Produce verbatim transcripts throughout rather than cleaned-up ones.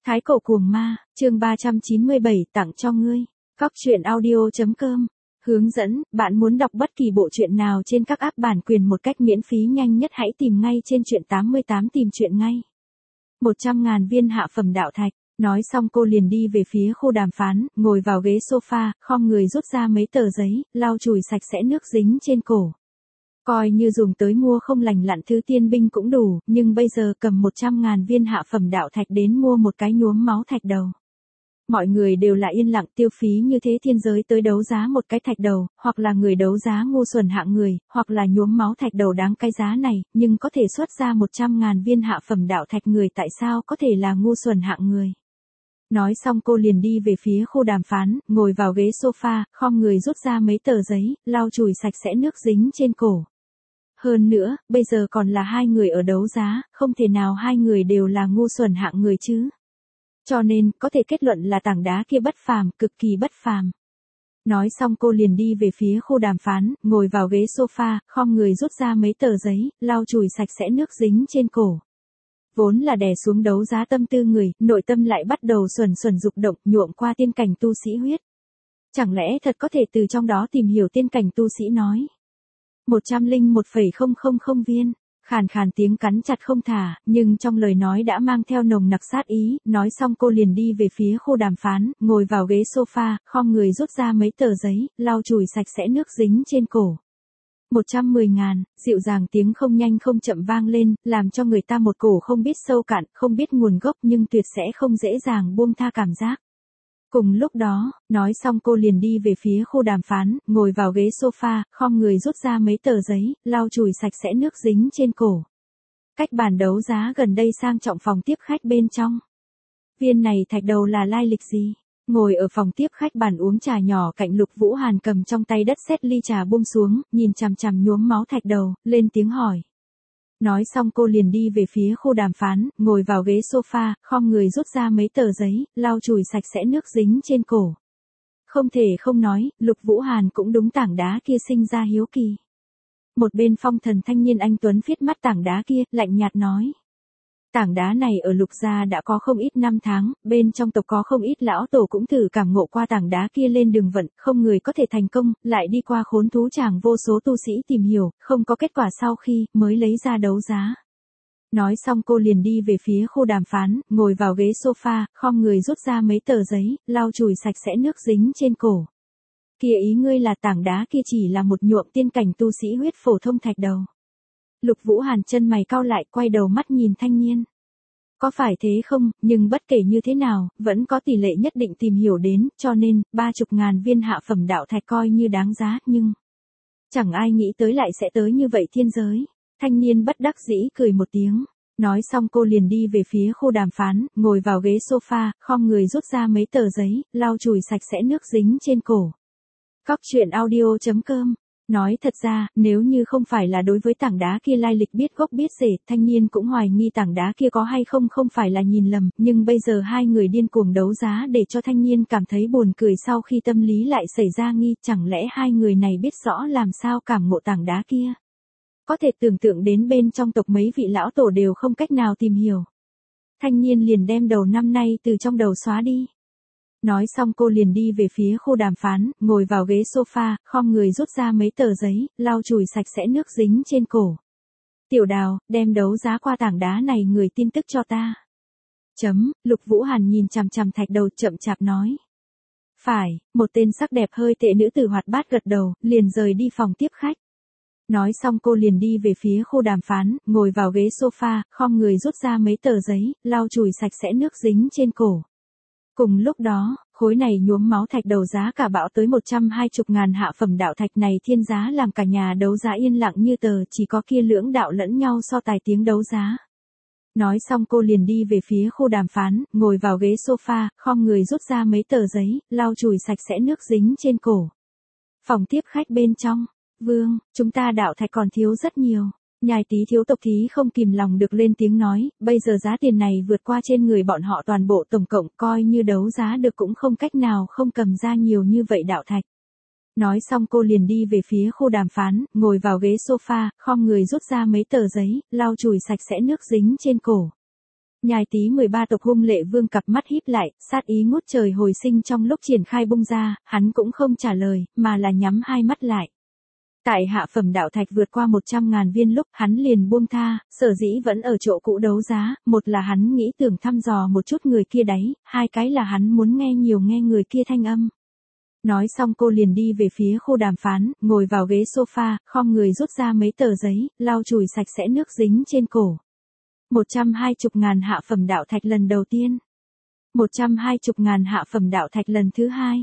Thái cổ cuồng ma, chương ba trăm chín mươi bảy tặng cho ngươi. Cóc truyện audio chấm com. Hướng dẫn, bạn muốn đọc bất kỳ bộ truyện nào trên các app bản quyền một cách miễn phí nhanh nhất hãy tìm ngay trên truyện tám mươi tám tìm truyện ngay. một trăm ngàn viên hạ phẩm đạo thạch. Nói xong cô liền đi về phía khu đàm phán, ngồi vào ghế sofa, khom người rút ra mấy tờ giấy, lau chùi sạch sẽ nước dính trên cổ. Coi như dùng tới mua không lành lặn thứ tiên binh cũng đủ, nhưng bây giờ cầm một trăm ngàn viên hạ phẩm đạo thạch đến mua một cái nhuốm máu thạch đầu. Mọi người đều là yên lặng tiêu phí như thế thiên giới tới đấu giá một cái thạch đầu, hoặc là người đấu giá ngu xuẩn hạng người, hoặc là nhuốm máu thạch đầu đáng cái giá này, nhưng có thể xuất ra một trăm ngàn viên hạ phẩm đạo thạch người tại sao có thể là ngu xuẩn hạng người. Nói xong cô liền đi về phía khu đàm phán, ngồi vào ghế sofa, khom người rút ra mấy tờ giấy, lau chùi sạch sẽ nước dính trên cổ. Hơn nữa, bây giờ còn là hai người ở đấu giá, không thể nào hai người đều là ngu xuẩn hạng người chứ. Cho nên, có thể kết luận là tảng đá kia bất phàm, cực kỳ bất phàm. Nói xong cô liền đi về phía khu đàm phán, ngồi vào ghế sofa, khom người rút ra mấy tờ giấy, lau chùi sạch sẽ nước dính trên cổ. Vốn là đè xuống đấu giá tâm tư người, nội tâm lại bắt đầu xuẩn xuẩn dục động, nhuộm qua tiên cảnh tu sĩ huyết. Chẳng lẽ thật có thể từ trong đó tìm hiểu tiên cảnh tu sĩ nói. một trăm lẻ một phẩy không không không viên, khàn khàn tiếng cắn chặt không thả, nhưng trong lời nói đã mang theo nồng nặc sát ý, nói xong cô liền đi về phía khu đàm phán, ngồi vào ghế sofa, khom người rút ra mấy tờ giấy, lau chùi sạch sẽ nước dính trên cổ. một trăm mười ngàn, dịu dàng tiếng không nhanh không chậm vang lên, làm cho người ta một cổ không biết sâu cạn, không biết nguồn gốc nhưng tuyệt sẽ không dễ dàng buông tha cảm giác. Cùng lúc đó, nói xong cô liền đi về phía khu đàm phán, ngồi vào ghế sofa, khom người rút ra mấy tờ giấy, lau chùi sạch sẽ nước dính trên cổ. Cách bàn đấu giá gần đây sang trọng phòng tiếp khách bên trong. Viên này thạch đầu là lai lịch gì? Ngồi ở phòng tiếp khách bàn uống trà nhỏ cạnh Lục Vũ Hàn cầm trong tay đất sét ly trà buông xuống, nhìn chằm chằm nhuốm máu thạch đầu, lên tiếng hỏi. Nói xong cô liền đi về phía khu đàm phán, ngồi vào ghế sofa, khom người rút ra mấy tờ giấy, lau chùi sạch sẽ nước dính trên cổ. Không thể không nói, Lục Vũ Hàn cũng đúng tảng đá kia sinh ra hiếu kỳ. Một bên phong thần thanh niên anh Tuấn viết mắt tảng đá kia, lạnh nhạt nói. Tảng đá này ở Lục gia đã có không ít năm tháng, bên trong tộc có không ít lão tổ cũng thử cảm ngộ qua tảng đá kia lên đường vận, không người có thể thành công, lại đi qua khốn thú tràng vô số tu sĩ tìm hiểu, không có kết quả sau khi, mới lấy ra đấu giá. Nói xong cô liền đi về phía khu đàm phán, ngồi vào ghế sofa, khom người rút ra mấy tờ giấy, lau chùi sạch sẽ nước dính trên cổ. Kia ý ngươi là tảng đá kia chỉ là một nhuộm tiên cảnh tu sĩ huyết phổ thông thạch đầu. Lục Vũ Hàn chân mày cau lại, quay đầu mắt nhìn thanh niên. Có phải thế không, nhưng bất kể như thế nào, vẫn có tỷ lệ nhất định tìm hiểu đến, cho nên, ba chục ngàn viên hạ phẩm đạo thạch coi như đáng giá, nhưng... Chẳng ai nghĩ tới lại sẽ tới như vậy thiên giới. Thanh niên bất đắc dĩ cười một tiếng. Nói xong cô liền đi về phía khu đàm phán, ngồi vào ghế sofa, khom người rút ra mấy tờ giấy, lau chùi sạch sẽ nước dính trên cổ. Cóc truyện audio chấm com. Nói thật ra, nếu như không phải là đối với tảng đá kia lai lịch biết gốc biết rễ, thanh niên cũng hoài nghi tảng đá kia có hay không không phải là nhìn lầm, nhưng bây giờ hai người điên cuồng đấu giá để cho thanh niên cảm thấy buồn cười sau khi tâm lý lại xảy ra nghi, chẳng lẽ hai người này biết rõ làm sao cảm ngộ tảng đá kia. Có thể tưởng tượng đến bên trong tộc mấy vị lão tổ đều không cách nào tìm hiểu. Thanh niên liền đem đầu năm nay từ trong đầu xóa đi. Nói xong cô liền đi về phía khu đàm phán, ngồi vào ghế sofa, khom người rút ra mấy tờ giấy, lau chùi sạch sẽ nước dính trên cổ. Tiểu Đào, đem đấu giá qua tảng đá này người tin tức cho ta. Chấm, Lục Vũ Hàn nhìn chằm chằm thạch đầu chậm chạp nói. Phải, một tên sắc đẹp hơi tệ nữ tử hoạt bát gật đầu, liền rời đi phòng tiếp khách. Nói xong cô liền đi về phía khu đàm phán, ngồi vào ghế sofa, khom người rút ra mấy tờ giấy, lau chùi sạch sẽ nước dính trên cổ. Cùng lúc đó, khối này nhuốm máu thạch đầu giá cả bão tới một trăm hai mươi ngàn hạ phẩm đạo thạch này thiên giá làm cả nhà đấu giá yên lặng như tờ, chỉ có kia lưỡng đạo lẫn nhau so tài tiếng đấu giá. Nói xong cô liền đi về phía khu đàm phán, ngồi vào ghế sofa, khom người rút ra mấy tờ giấy, lau chùi sạch sẽ nước dính trên cổ. Phòng tiếp khách bên trong, Vương, chúng ta đạo thạch còn thiếu rất nhiều. Nhài Tý thiếu tộc thí không kìm lòng được lên tiếng nói, bây giờ giá tiền này vượt qua trên người bọn họ toàn bộ tổng cộng, coi như đấu giá được cũng không cách nào không cầm ra nhiều như vậy đạo thạch. Nói xong cô liền đi về phía khu đàm phán, ngồi vào ghế sofa, khom người rút ra mấy tờ giấy, lau chùi sạch sẽ nước dính trên cổ. Nhai tí mười ba tộc hung lệ vương cặp mắt híp lại, sát ý ngút trời hồi sinh trong lúc triển khai bung ra, hắn cũng không trả lời, mà là nhắm hai mắt lại. Tại hạ phẩm đạo thạch vượt qua một trăm ngàn viên lúc hắn liền buông tha, sở dĩ vẫn ở chỗ cũ đấu giá, một là hắn nghĩ tưởng thăm dò một chút người kia đấy, hai cái là hắn muốn nghe nhiều nghe người kia thanh âm. Nói xong cô liền đi về phía khu đàm phán, ngồi vào ghế sofa, khom người rút ra mấy tờ giấy, lau chùi sạch sẽ nước dính trên cổ. Một trăm hai chục ngàn hạ phẩm đạo thạch lần đầu tiên. Một trăm hai chục ngàn hạ phẩm đạo thạch lần thứ hai.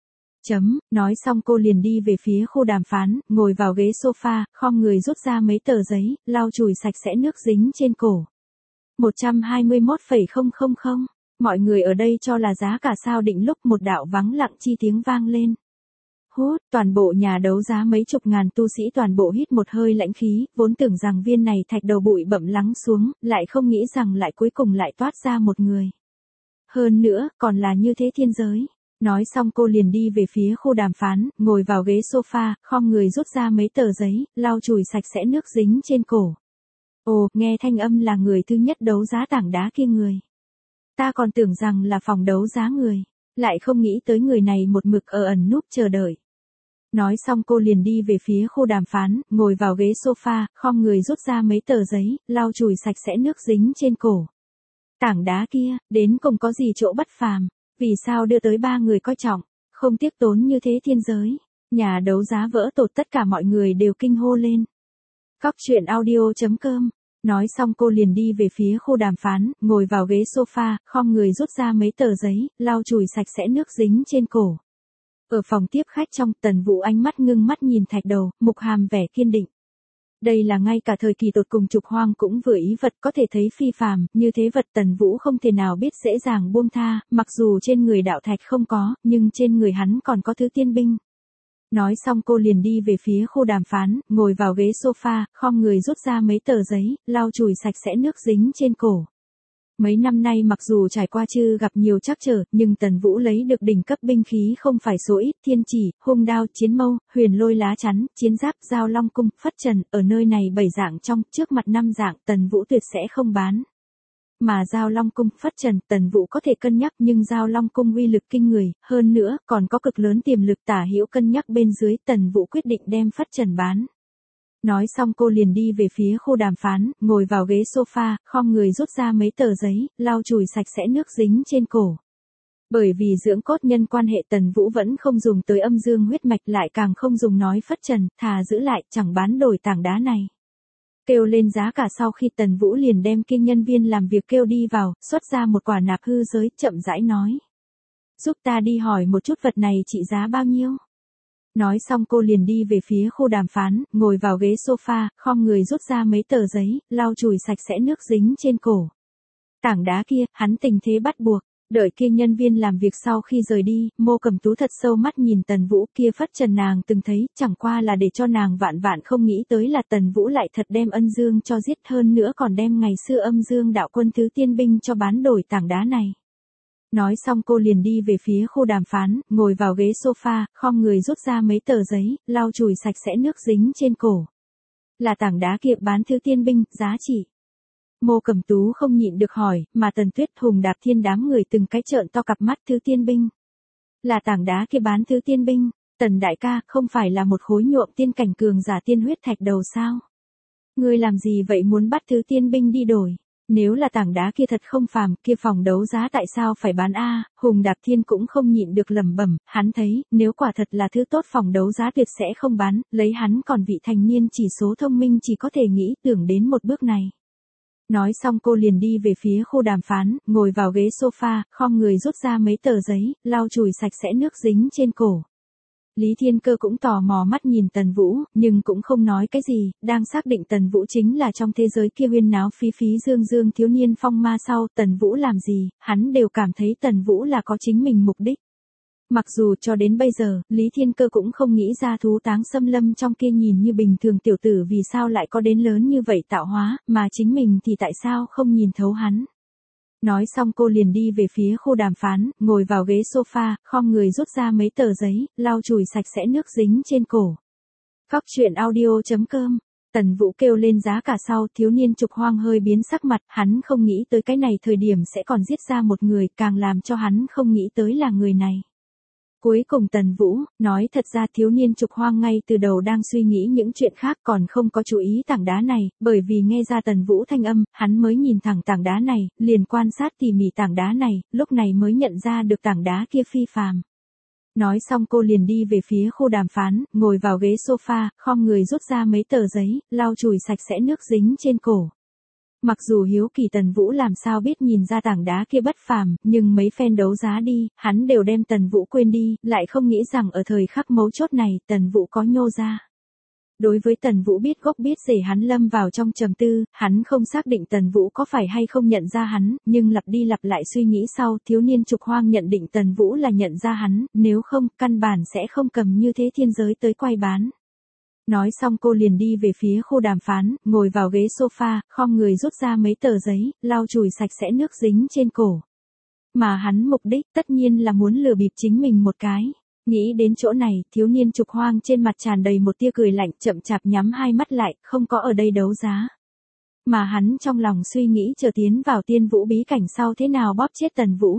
Chấm, nói xong cô liền đi về phía khu đàm phán, ngồi vào ghế sofa, khom người rút ra mấy tờ giấy, lau chùi sạch sẽ nước dính trên cổ. Một trăm hai mươi mốt phẩy không không không. Mọi người ở đây cho là giá cả sao định lúc một đạo vắng lặng chi tiếng vang lên. Hút, toàn bộ nhà đấu giá mấy chục ngàn tu sĩ toàn bộ hít một hơi lãnh khí, vốn tưởng rằng viên này thạch đầu bụi bẩm lắng xuống, lại không nghĩ rằng lại cuối cùng lại toát ra một người. Hơn nữa, còn là như thế thiên giới. Nói xong cô liền đi về phía khu đàm phán, ngồi vào ghế sofa, khom người rút ra mấy tờ giấy, lau chùi sạch sẽ nước dính trên cổ. Ồ, nghe thanh âm là người thứ nhất đấu giá tảng đá kia người. Ta còn tưởng rằng là phòng đấu giá người, lại không nghĩ tới người này một mực ở ẩn núp chờ đợi. Nói xong cô liền đi về phía khu đàm phán, ngồi vào ghế sofa, khom người rút ra mấy tờ giấy, lau chùi sạch sẽ nước dính trên cổ. Tảng đá kia, đến cùng có gì chỗ bất phàm, vì sao đưa tới ba người coi trọng, không tiếc tốn như thế thiên giới. Nhà đấu giá vỡ tột tất cả mọi người đều kinh hô lên. Cóc truyện audio chấm com. Nói xong cô liền đi về phía khu đàm phán, ngồi vào ghế sofa, khom người rút ra mấy tờ giấy, lau chùi sạch sẽ nước dính trên cổ. Ở phòng tiếp khách trong, Tần Vũ ánh mắt ngưng mắt nhìn thạch đầu, mục hàm vẻ kiên định. Đây là ngay cả thời kỳ tột cùng trục hoang cũng vừa ý vật có thể thấy phi phàm, như thế vật Tần Vũ không thể nào biết dễ dàng buông tha, mặc dù trên người đạo thạch không có, nhưng trên người hắn còn có thứ tiên binh. Nói xong cô liền đi về phía khu đàm phán, ngồi vào ghế sofa, khom người rút ra mấy tờ giấy, lau chùi sạch sẽ nước dính trên cổ. Mấy năm nay mặc dù trải qua chưa gặp nhiều trắc trở, nhưng Tần Vũ lấy được đỉnh cấp binh khí không phải số ít, thiên chỉ, hung đao, chiến mâu, huyền lôi lá chắn, chiến giáp, dao long cung, phất trần, ở nơi này bảy dạng trong, trước mặt năm dạng, Tần Vũ tuyệt sẽ không bán. Mà dao long cung, phất trần, Tần Vũ có thể cân nhắc nhưng dao long cung uy lực kinh người, hơn nữa, còn có cực lớn tiềm lực tả hữu cân nhắc bên dưới, Tần Vũ quyết định đem phất trần bán. Nói xong cô liền đi về phía khu đàm phán, ngồi vào ghế sofa, khom người rút ra mấy tờ giấy, lau chùi sạch sẽ nước dính trên cổ. Bởi vì dưỡng cốt nhân quan hệ Tần Vũ vẫn không dùng tới âm dương huyết mạch lại càng không dùng nói phất trần, thà giữ lại, chẳng bán đổi tảng đá này. Kêu lên giá cả sau khi Tần Vũ liền đem kia nhân viên làm việc kêu đi vào, xuất ra một quả nạp hư giới, chậm rãi nói. Giúp ta đi hỏi một chút vật này trị giá bao nhiêu? Nói xong cô liền đi về phía khu đàm phán, ngồi vào ghế sofa, khom người rút ra mấy tờ giấy, lau chùi sạch sẽ nước dính trên cổ. Tảng đá kia, hắn tình thế bắt buộc. Đợi kia nhân viên làm việc sau khi rời đi, Mộ Cẩm Tú thật sâu mắt nhìn Tần Vũ, kia phất trần nàng từng thấy, chẳng qua là để cho nàng vạn vạn không nghĩ tới là Tần Vũ lại thật đem ân dương cho giết, hơn nữa còn đem ngày xưa âm dương đạo quân thứ tiên binh cho bán đổi tảng đá này. Nói xong cô liền đi về phía khu đàm phán, ngồi vào ghế sofa, khom người rút ra mấy tờ giấy, lau chùi sạch sẽ nước dính trên cổ. Là tảng đá kia bán thứ tiên binh, giá trị. Mộ Cẩm Tú không nhịn được hỏi, mà Tần Tuyết Hùng Đạp Thiên đám người từng cái trợn to cặp mắt, thứ tiên binh. Là tảng đá kia bán thứ tiên binh, Tần đại ca, không phải là một khối nhuộm tiên cảnh cường giả tiên huyết thạch đầu sao? Ngươi làm gì vậy, muốn bắt thứ tiên binh đi đổi? Nếu là tảng đá kia thật không phàm, kia phòng đấu giá tại sao phải bán a? Hùng Đạp Thiên cũng không nhịn được lẩm bẩm, hắn thấy, nếu quả thật là thứ tốt phòng đấu giá tuyệt sẽ không bán, lấy hắn còn vị thành niên chỉ số thông minh chỉ có thể nghĩ tưởng đến một bước này. Nói xong cô liền đi về phía khu đàm phán, ngồi vào ghế sofa, khom người rút ra mấy tờ giấy, lau chùi sạch sẽ nước dính trên cổ. Lý Thiên Cơ cũng tò mò mắt nhìn Tần Vũ, nhưng cũng không nói cái gì, đang xác định Tần Vũ chính là trong thế giới kia huyên náo phí phí dương dương thiếu niên phong ma sau, Tần Vũ làm gì, hắn đều cảm thấy Tần Vũ là có chính mình mục đích. Mặc dù cho đến bây giờ, Lý Thiên Cơ cũng không nghĩ ra thú táng xâm lâm trong kia nhìn như bình thường tiểu tử vì sao lại có đến lớn như vậy tạo hóa, mà chính mình thì tại sao không nhìn thấu hắn. Nói xong cô liền đi về phía khu đàm phán, ngồi vào ghế sofa, khom người rút ra mấy tờ giấy, lau chùi sạch sẽ nước dính trên cổ. Cóc truyện audio chấm com Tần Vũ kêu lên giá cả sau, thiếu niên Trục Hoang hơi biến sắc mặt, hắn không nghĩ tới cái này thời điểm sẽ còn giết ra một người, càng làm cho hắn không nghĩ tới là người này. Cuối cùng Tần Vũ, nói thật ra thiếu niên Trục Hoang ngay từ đầu đang suy nghĩ những chuyện khác còn không có chú ý tảng đá này, bởi vì nghe ra Tần Vũ thanh âm, hắn mới nhìn thẳng tảng đá này, liền quan sát tỉ mỉ tảng đá này, lúc này mới nhận ra được tảng đá kia phi phàm. Nói xong cô liền đi về phía khu đàm phán, ngồi vào ghế sofa, khom người rút ra mấy tờ giấy, lau chùi sạch sẽ nước dính trên cổ. Mặc dù hiếu kỳ Tần Vũ làm sao biết nhìn ra tảng đá kia bất phàm, nhưng mấy phen đấu giá đi, hắn đều đem Tần Vũ quên đi, lại không nghĩ rằng ở thời khắc mấu chốt này, Tần Vũ có nhô ra. Đối với Tần Vũ biết gốc biết rễ hắn lâm vào trong trầm tư, hắn không xác định Tần Vũ có phải hay không nhận ra hắn, nhưng lặp đi lặp lại suy nghĩ sau, thiếu niên Trục Hoang nhận định Tần Vũ là nhận ra hắn, nếu không, căn bản sẽ không cầm như thế thiên giới tới quay bán. Nói xong cô liền đi về phía khu đàm phán, ngồi vào ghế sofa, khom người rút ra mấy tờ giấy, lau chùi sạch sẽ nước dính trên cổ. Mà hắn mục đích tất nhiên là muốn lừa bịp chính mình một cái. Nghĩ đến chỗ này, thiếu niên Trục Hoang trên mặt tràn đầy một tia cười lạnh, chậm chạp nhắm hai mắt lại, không có ở đây đấu giá. Mà hắn trong lòng suy nghĩ chờ tiến vào tiên vũ bí cảnh sau thế nào bóp chết Tần Vũ.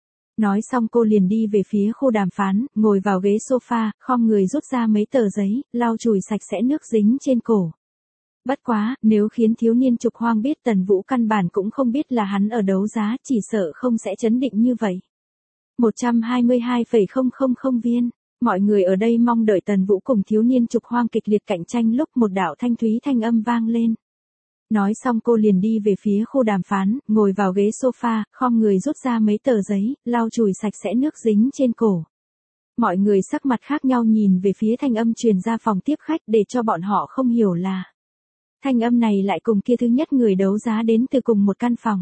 Nói xong cô liền đi về phía khu đàm phán, ngồi vào ghế sofa, khom người rút ra mấy tờ giấy, lau chùi sạch sẽ nước dính trên cổ. Bất quá, nếu khiến thiếu niên Trục Hoang biết Tần Vũ căn bản cũng không biết là hắn ở đấu giá, chỉ sợ không sẽ chấn định như vậy. một trăm hai mươi hai phẩy không không không viên. Mọi người ở đây mong đợi Tần Vũ cùng thiếu niên Trục Hoang kịch liệt cạnh tranh lúc một đạo thanh thúy thanh âm vang lên. Nói xong cô liền đi về phía khu đàm phán, ngồi vào ghế sofa, khom người rút ra mấy tờ giấy, lau chùi sạch sẽ nước dính trên cổ. Mọi người sắc mặt khác nhau nhìn về phía thanh âm truyền ra phòng tiếp khách để cho bọn họ không hiểu là. Thanh âm này lại cùng kia thứ nhất người đấu giá đến từ cùng một căn phòng.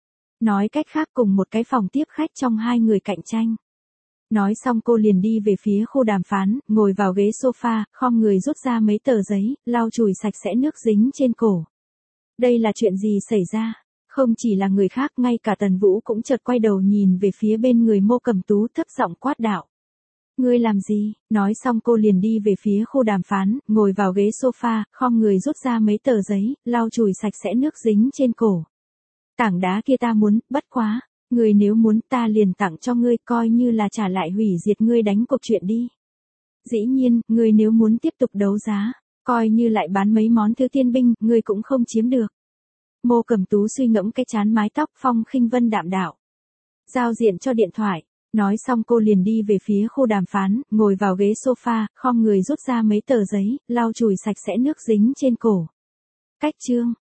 Nói cách khác cùng một cái phòng tiếp khách trong hai người cạnh tranh. Nói xong cô liền đi về phía khu đàm phán, ngồi vào ghế sofa, khom người rút ra mấy tờ giấy, lau chùi sạch sẽ nước dính trên cổ. Đây là chuyện gì xảy ra? Không chỉ là người khác, ngay cả Tần Vũ cũng chợt quay đầu nhìn về phía bên người Mộ Cẩm Tú thấp giọng quát đạo. Ngươi làm gì? Nói xong cô liền đi về phía khu đàm phán, ngồi vào ghế sofa, khom người rút ra mấy tờ giấy, lau chùi sạch sẽ nước dính trên cổ. Tảng đá kia ta muốn, bất quá. Ngươi nếu muốn ta liền tặng cho ngươi, coi như là trả lại hủy diệt ngươi đánh cuộc chuyện đi. Dĩ nhiên, ngươi nếu muốn tiếp tục đấu giá, coi như lại bán mấy món thứ tiên binh, ngươi cũng không chiếm được. Mộ Cẩm Tú suy ngẫm cái chán mái tóc, phong khinh vân đạm đạo. Giao diện cho điện thoại. Nói xong cô liền đi về phía khu đàm phán, ngồi vào ghế sofa, khom người rút ra mấy tờ giấy, lau chùi sạch sẽ nước dính trên cổ. Cách chương.